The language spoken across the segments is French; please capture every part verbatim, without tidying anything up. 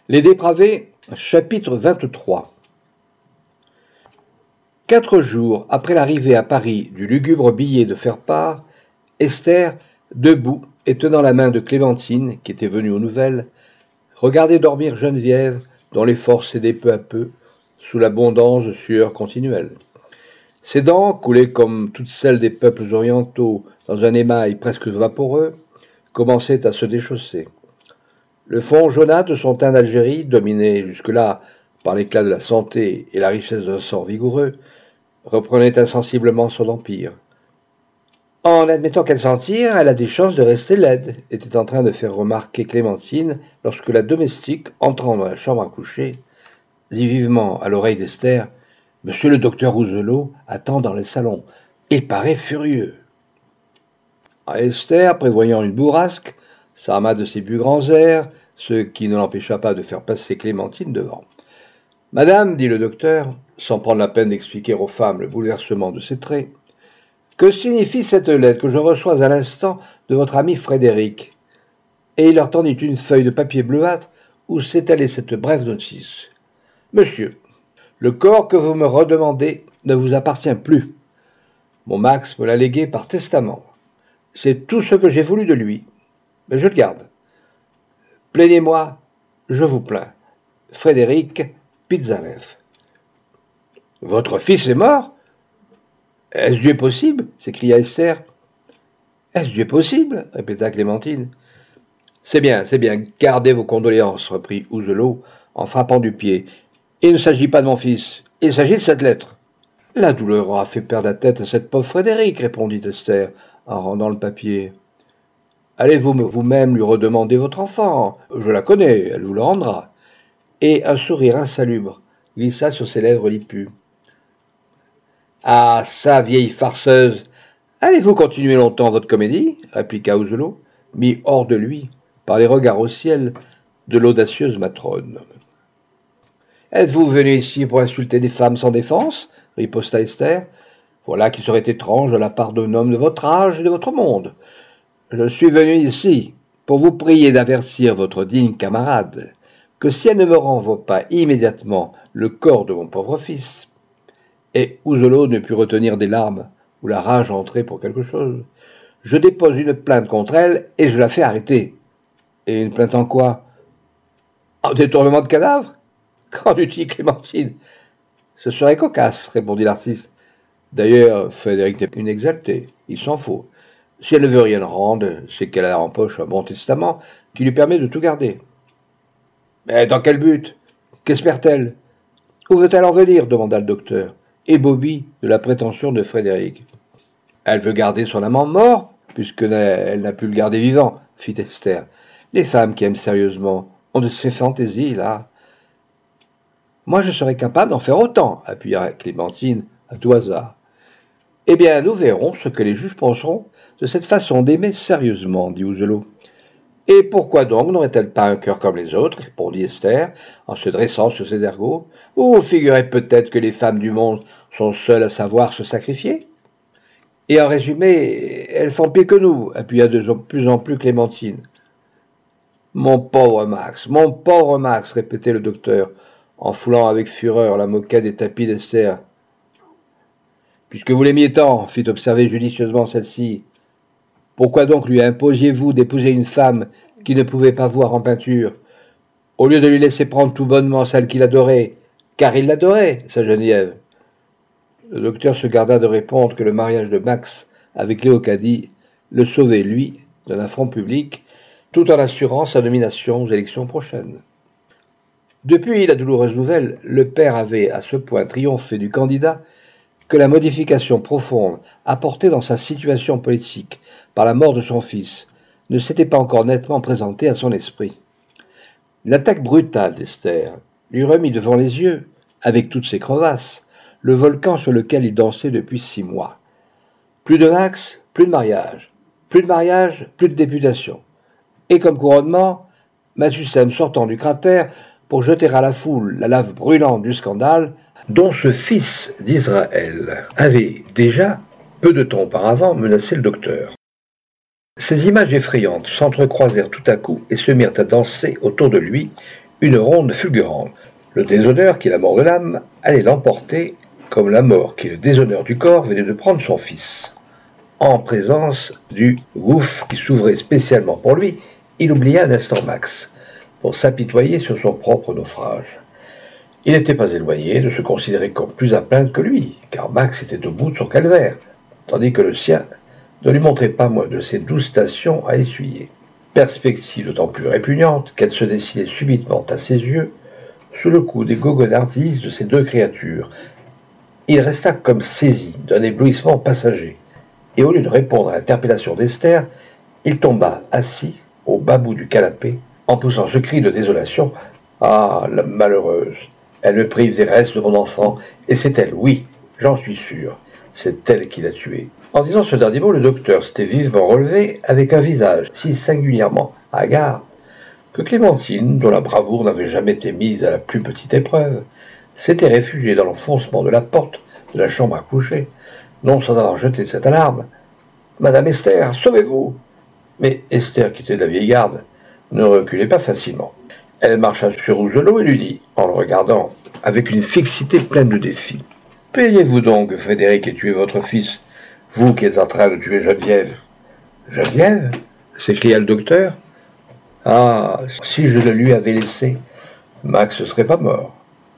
Les dépravés, chapitre vingt-trois. Quatre jours après l'arrivée à Paris du lugubre billet de faire-part, Esther, debout et tenant la main de Clémentine, qui était venue aux nouvelles, regardait dormir Geneviève, dont les forces cédaient peu à peu, sous l'abondance de sueur continuelle. Ses dents, coulées comme toutes celles des peuples orientaux dans un émail presque vaporeux, commençaient à se déchausser. Le fond jaunâtre de son teint d'Algérie, dominé jusque-là par l'éclat de la santé et la richesse d'un sang vigoureux, reprenait insensiblement son empire. En admettant qu'elle s'en tire, elle a des chances de rester laide, était en train de faire remarquer Clémentine lorsque la domestique, entrant dans la chambre à coucher, dit vivement à l'oreille d'Esther « Monsieur le docteur Rousselot attend dans le salon. Il paraît furieux. » Esther, prévoyant une bourrasque, s'arma de ses plus grands airs, ce qui ne l'empêcha pas de faire passer Clémentine devant. « Madame, dit le docteur, sans prendre la peine d'expliquer aux femmes le bouleversement de ses traits, que signifie cette lettre que je reçois à l'instant de votre ami Frédéric ?» Et il leur tendit une feuille de papier bleuâtre où s'étalait cette brève notice. « Monsieur, le corps que vous me redemandez ne vous appartient plus. Mon Max me l'a légué par testament. C'est tout ce que j'ai voulu de lui, mais je le garde. Plaignez-moi, je vous plains. Frédéric Pizaref. »« Votre fils est mort ? Est-ce Dieu possible ?» s'écria Esther. « Est-ce Dieu possible ?» répéta Clémentine. « C'est bien, c'est bien, gardez vos condoléances, reprit Rousselot en frappant du pied. Il ne s'agit pas de mon fils, il s'agit de cette lettre. »« La douleur aura fait perdre la tête à cette pauvre Frédéric, répondit Esther en rendant le papier. Allez-vous vous-même lui redemander votre enfant, je la connais, elle vous le rendra. » Et un sourire insalubre glissa sur ses lèvres lippues. « Ah, ça, vieille farceuse, allez-vous continuer longtemps votre comédie ?» répliqua Rousselot, mis hors de lui par les regards au ciel de l'audacieuse matrone. « Êtes-vous venu ici pour insulter des femmes sans défense ?» riposta Esther. « Voilà qui serait étrange de la part d'un homme de votre âge et de votre monde. Je suis venu ici pour vous prier d'avertir votre digne camarade que si elle ne me renvoie pas immédiatement le corps de mon pauvre fils, » et Rousselot ne put retenir des larmes où la rage entrait pour quelque chose, « je dépose une plainte contre elle et je la fais arrêter. » »« Et une plainte en quoi ? En détournement de cadavre ? Qu'en dis-tu, Clémentine ? » ?»« Ce serait cocasse, répondit l'artiste. D'ailleurs, Frédéric n'est qu'une exaltée, il s'en faut. Si elle ne veut rien rendre, c'est qu'elle a en poche un bon testament qui lui permet de tout garder. »« Mais dans quel but ? Qu'espère-t-elle ? Où veut-elle en venir ? demanda le docteur, ébaubi de la prétention de Frédéric. »« Elle veut garder son amant mort, puisqu'elle n'a pu le garder vivant, » fit Esther. « Les femmes qui aiment sérieusement ont de ces fantaisies, là. »« Moi, je serais capable d'en faire autant, » appuya Clémentine à tout hasard. « Eh bien, nous verrons ce que les juges penseront de cette façon d'aimer sérieusement, dit Rousselot. »« Et pourquoi donc n'aurait-elle pas un cœur comme les autres ?» répondit Esther, en se dressant sur ses ergots. « Vous vous figurez peut-être que les femmes du monde sont seules à savoir se sacrifier ? Et en résumé, elles font pire que nous, appuya de plus en plus Clémentine. « Mon pauvre Max, mon pauvre Max, répétait le docteur, en foulant avec fureur la moquette des tapis d'Esther. « Puisque vous l'aimiez tant, fit observer judicieusement celle-ci, pourquoi donc lui imposiez-vous d'épouser une femme qui ne pouvait pas voir en peinture, au lieu de lui laisser prendre tout bonnement celle qu'il adorait, car il l'adorait, sa Geneviève ?» Le docteur se garda de répondre que le mariage de Max avec Léocadie le sauvait, lui, d'un affront public, tout en assurant sa nomination aux élections prochaines. Depuis la douloureuse nouvelle, le père avait à ce point triomphé du candidat que la modification profonde apportée dans sa situation politique par la mort de son fils ne s'était pas encore nettement présentée à son esprit. L'attaque brutale d'Esther lui remit devant les yeux, avec toutes ses crevasses, le volcan sur lequel il dansait depuis six mois. Plus de Max, plus de mariage. Plus de mariage, plus de députation. Et comme couronnement, Mathusalem sortant du cratère pour jeter à la foule la lave brûlante du scandale dont ce fils d'Israël avait déjà, peu de temps auparavant, menacé le docteur. Ces images effrayantes s'entrecroisèrent tout à coup et se mirent à danser autour de lui, une ronde fulgurante. Le déshonneur qui est la mort de l'âme allait l'emporter, comme la mort qui est le déshonneur du corps venait de prendre son fils. En présence du gouffre qui s'ouvrait spécialement pour lui, il oublia un instant Max, pour s'apitoyer sur son propre naufrage. Il n'était pas éloigné de se considérer comme plus à plaindre que lui, car Max était au bout de son calvaire, tandis que le sien ne lui montrait pas moins de ses douze stations à essuyer. Perspective d'autant plus répugnante qu'elle se dessinait subitement à ses yeux, sous le coup des goguenardises de ces deux créatures. Il resta comme saisi d'un éblouissement passager, et au lieu de répondre à l'interpellation d'Esther, il tomba assis au bas bout du canapé, en poussant ce cri de désolation. « Ah, la malheureuse! Elle me prive des restes de mon enfant, et c'est elle, oui, j'en suis sûr, c'est elle qui l'a tué. » En disant ce dernier mot, le docteur s'était vivement relevé, avec un visage si singulièrement hagard, que Clémentine, dont la bravoure n'avait jamais été mise à la plus petite épreuve, s'était réfugiée dans l'enfoncement de la porte de la chambre à coucher, non sans avoir jeté cette alarme. « Madame Esther, sauvez-vous » Mais Esther, qui était de la vieille garde, ne reculait pas facilement. Elle marcha sur Rousselot et lui dit, en le regardant avec une fixité pleine de défi, « Payez-vous donc que Frédéric ait tué votre fils, vous qui êtes en train de tuer Geneviève. »« Geneviève » s'écria le docteur. « Ah, si je le lui avais laissé, Max ne serait pas mort. »«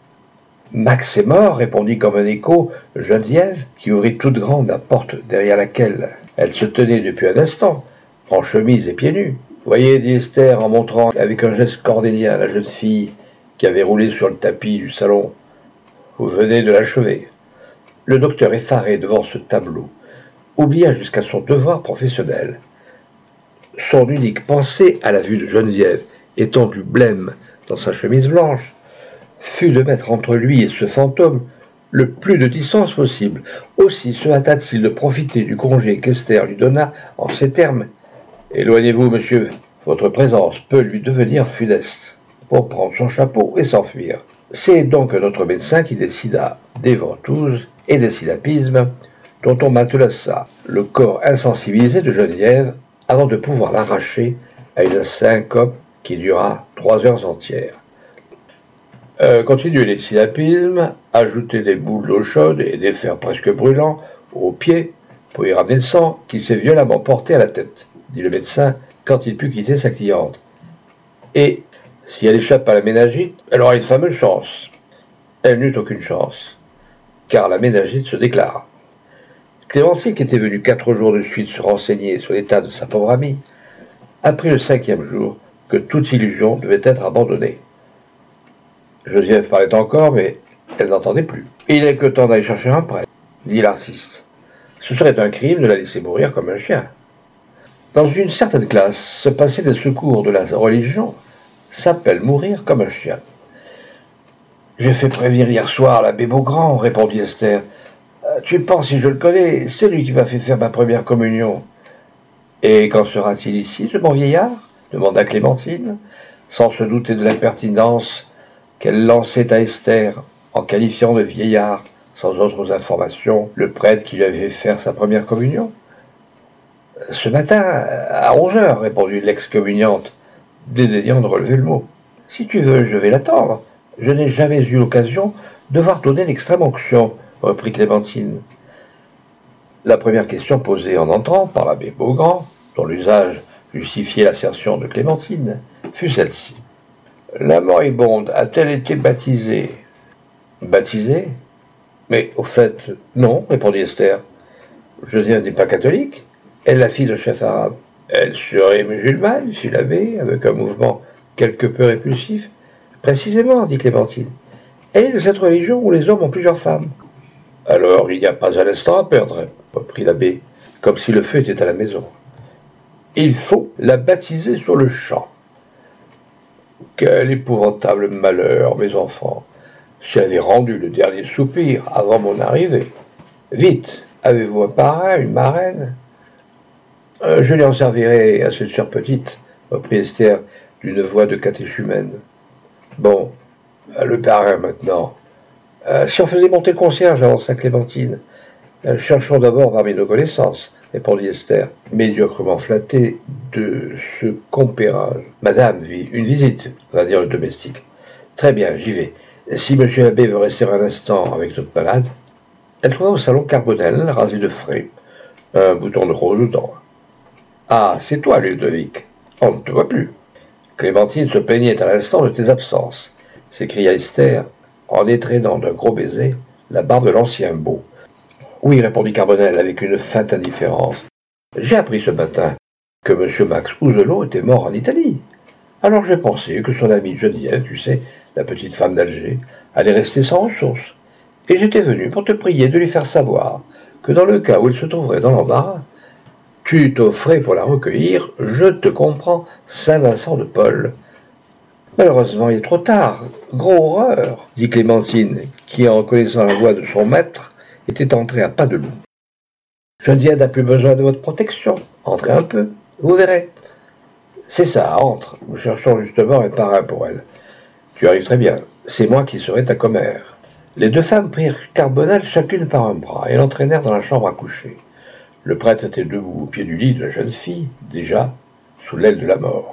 Max est mort, répondit comme un écho Geneviève, qui ouvrit toute grande la porte derrière laquelle elle se tenait depuis un instant, en chemise et pieds nus. « Voyez, dit Esther, en montrant avec un geste cordélien la jeune fille qui avait roulé sur le tapis du salon. Vous venez de l'achever. » Le docteur, effaré devant ce tableau, oublia jusqu'à son devoir professionnel. Son unique pensée, à la vue de Geneviève, étendue blême dans sa chemise blanche, fut de mettre entre lui et ce fantôme le plus de distance possible. Aussi se hâta-t-il de profiter du congé qu'Esther lui donna en ces termes. « Éloignez-vous, monsieur, votre présence peut lui devenir funeste. » Pour prendre son chapeau et s'enfuir. C'est donc notre médecin qui décida des ventouses et des syllapismes dont on matelaça le corps insensibilisé de Geneviève avant de pouvoir l'arracher à une syncope qui dura trois heures entières. Euh, continuez les syllapismes, ajoutez des boules d'eau chaude et des fers presque brûlants aux pieds pour y ramener le sang qui s'est violemment porté à la tête, dit le médecin quand il put quitter sa cliente. Et si elle échappe à la méningite, elle aura une fameuse chance. Elle n'eut aucune chance, car la méningite se déclara. Clémentine, qui était venue quatre jours de suite se renseigner sur l'état de sa pauvre amie, apprit le cinquième jour que toute illusion devait être abandonnée. Joseph parlait encore, mais elle n'entendait plus. « Il n'est que temps d'aller chercher un prêtre, » dit l'artiste. « Ce serait un crime de la laisser mourir comme un chien. » Dans une certaine classe, se passer des secours de la religion s'appelle mourir comme un chien. « J'ai fait prévenir hier soir l'abbé Beaugrand, » répondit Esther. « Tu penses si je le connais, c'est lui qui m'a fait faire ma première communion. »« Et quand sera-t-il ici, ce bon vieillard ?» demanda Clémentine, sans se douter de l'impertinence qu'elle lançait à Esther en qualifiant de vieillard, sans autres informations, le prêtre qui lui avait fait faire sa première communion. « Ce matin, à onze heures, répondit l'ex-communiante, dédaignant de relever le mot. « Si tu veux, je vais l'attendre. Je n'ai jamais eu l'occasion de voir donner l'extrême onction, reprit Clémentine. La première question posée en entrant par l'abbé Beaugrand, dont l'usage justifiait l'assertion de Clémentine, fut celle-ci. La moribonde a-t-elle été baptisée ? Baptisée ? Mais au fait, non, répondit Esther. Josiane n'est pas catholique, elle est la fille de chef arabe. Elle serait musulmane, fit l'abbé, avec un mouvement quelque peu répulsif. Précisément, dit Clémentine. Elle est de cette religion où les hommes ont plusieurs femmes. Alors il n'y a pas un instant à perdre, reprit l'abbé, comme si le feu était à la maison. Il faut la baptiser sur le champ. Quel épouvantable malheur, mes enfants. J'avais rendu le dernier soupir avant mon arrivée. Vite, avez-vous un parrain, une marraine ? euh, Je lui en servirai à cette sœur petite, reprit Esther d'une voix de catéchumène. Bon, le parrain maintenant. Euh, si on faisait monter le concierge, avança Clémentine. « Cherchons d'abord parmi nos connaissances, répondit Esther, médiocrement flattée de ce compérage. Madame vit une visite, va dire le domestique. Très bien, j'y vais. Si monsieur l'abbé veut rester un instant avec notre malade. Elle trouva au salon Carbonel, rasé de frais, un bouton de rose dedans. Ah, c'est toi, Ludovic. On ne te voit plus. Clémentine se plaignait à l'instant de tes absences, s'écria Esther, en étreignant d'un gros baiser la barbe de l'ancien beau. Oui, répondit Carbonel avec une feinte indifférence. J'ai appris ce matin que M. Max Ouzelot était mort en Italie. Alors j'ai pensé que son amie Geneviève, tu sais, la petite femme d'Alger, allait rester sans ressources. Et j'étais venu pour te prier de lui faire savoir que dans le cas où il se trouverait dans l'embarras, tu t'offrais pour la recueillir, je te comprends, Saint-Vincent de Paul. Malheureusement, il est trop tard. Gros horreur, dit Clémentine, qui, en reconnaissant la voix de son maître, était entrée à pas de loup. Geneviève n'a plus besoin de votre protection. Entrez un peu, vous verrez. C'est ça, entre. Nous cherchons justement un parrain pour elle. Tu arrives très bien. C'est moi qui serai ta commère. Les deux femmes prirent Carbonel chacune par un bras et l'entraînèrent dans la chambre à coucher. Le prêtre était debout au pied du lit de la jeune fille, déjà sous l'aile de la mort.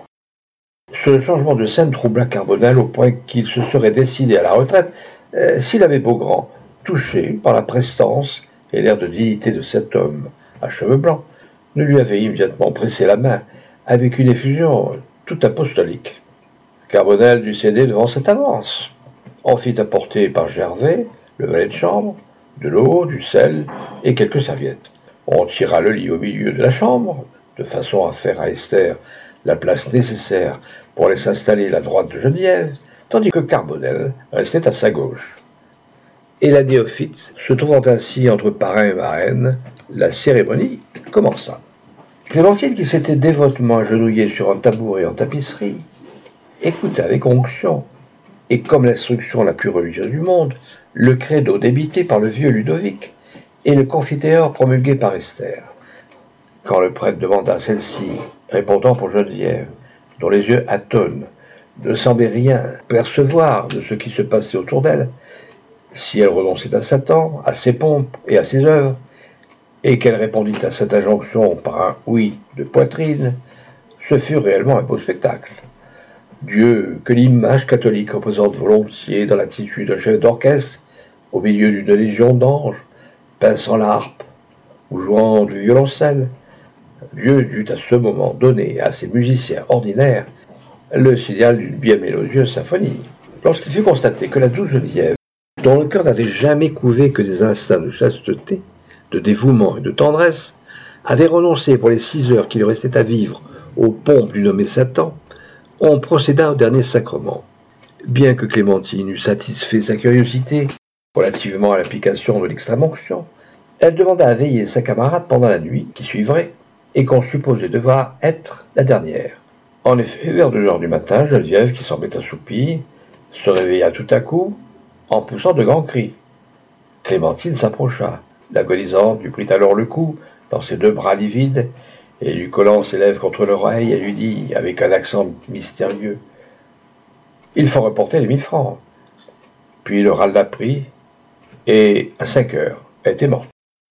Ce changement de scène troubla Carbonel au point qu'il se serait décidé à la retraite euh, si l'abbé Beaugrand, touché par la prestance et l'air de dignité de cet homme à cheveux blancs, ne lui avait immédiatement pressé la main avec une effusion tout apostolique. Carbonel dut céder devant cette avance. On fit apporter par Gervais, le valet de chambre, de l'eau, du sel et quelques serviettes. On tira le lit au milieu de la chambre, de façon à faire à Esther la place nécessaire pour laisser s'installer la droite de Geneviève, tandis que Carbonel restait à sa gauche. Et la néophyte, se trouvant ainsi entre parrain et marraine, la cérémonie commença. Clémentine, qui s'était dévotement agenouillée sur un tabouret en tapisserie, écouta avec onction, et comme l'instruction la plus religieuse du monde, le credo débité par le vieux Ludovic et le confiteor promulgué par Esther. Quand le prêtre demanda à celle-ci, répondant pour Geneviève, dont les yeux atonnent, ne semblaient rien percevoir de ce qui se passait autour d'elle, si elle renonçait à Satan, à ses pompes et à ses œuvres, et qu'elle répondit à cette injonction par un oui de poitrine, ce fut réellement un beau spectacle. Dieu, que l'image catholique représente volontiers dans l'attitude d'un chef d'orchestre, au milieu d'une légion d'anges, pinçant la harpe ou jouant du violoncelle, Dieu dut à ce moment donner à ses musiciens ordinaires le signal d'une bien mélodieuse symphonie. Lorsqu'il fut constaté que la douce Geneviève, dont le cœur n'avait jamais couvé que des instincts de chasteté, de dévouement et de tendresse, avait renoncé pour les six heures qui lui restaient à vivre aux pompes du nommé Satan, on procéda au dernier sacrement. Bien que Clémentine eût satisfait sa curiosité relativement à l'application de l'extrême-onction, elle demanda à veiller sa camarade pendant la nuit qui suivrait, et qu'on supposait devoir être la dernière. En effet, vers deux heures du matin, Geneviève, qui semblait assoupie, se réveilla tout à coup en poussant de grands cris. Clémentine s'approcha. L'agonisante lui prit alors le cou dans ses deux bras livides, et lui collant ses lèvres contre l'oreille, elle lui dit, avec un accent mystérieux, « Il faut reporter les mille francs. » Puis le râle la prit, et à cinq heures, elle était morte.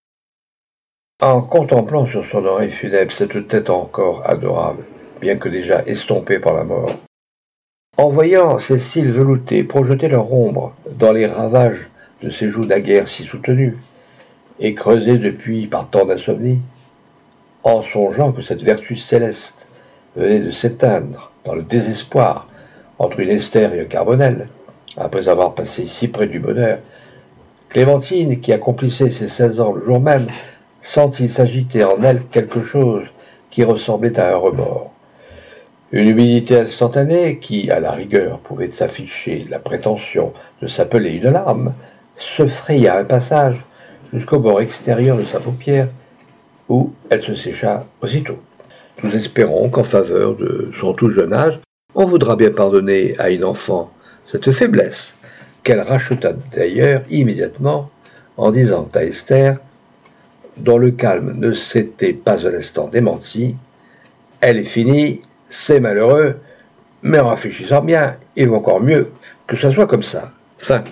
En contemplant sur son oreille funèbre cette tête encore adorable, bien que déjà estompée par la mort, en voyant ces cils veloutés projeter leur ombre dans les ravages de ces joues naguère si soutenues, et creusées depuis par tant d'insomnie, en songeant que cette vertu céleste venait de s'éteindre dans le désespoir entre une Esther et un Carbonel, après avoir passé si près du bonheur, Clémentine, qui accomplissait ses seize ans le jour même, sentit s'agiter en elle quelque chose qui ressemblait à un remords. Une humilité instantanée qui, à la rigueur, pouvait s'afficher la prétention de s'appeler une larme, se fraya un passage jusqu'au bord extérieur de sa paupière, où elle se sécha aussitôt. Nous espérons qu'en faveur de son tout jeune âge, on voudra bien pardonner à une enfant cette faiblesse, qu'elle racheta d'ailleurs immédiatement en disant à Esther, dont le calme ne s'était pas un instant démenti, « Elle est finie, c'est malheureux, mais en réfléchissant bien, il vaut encore mieux que ce soit comme ça. » Fin.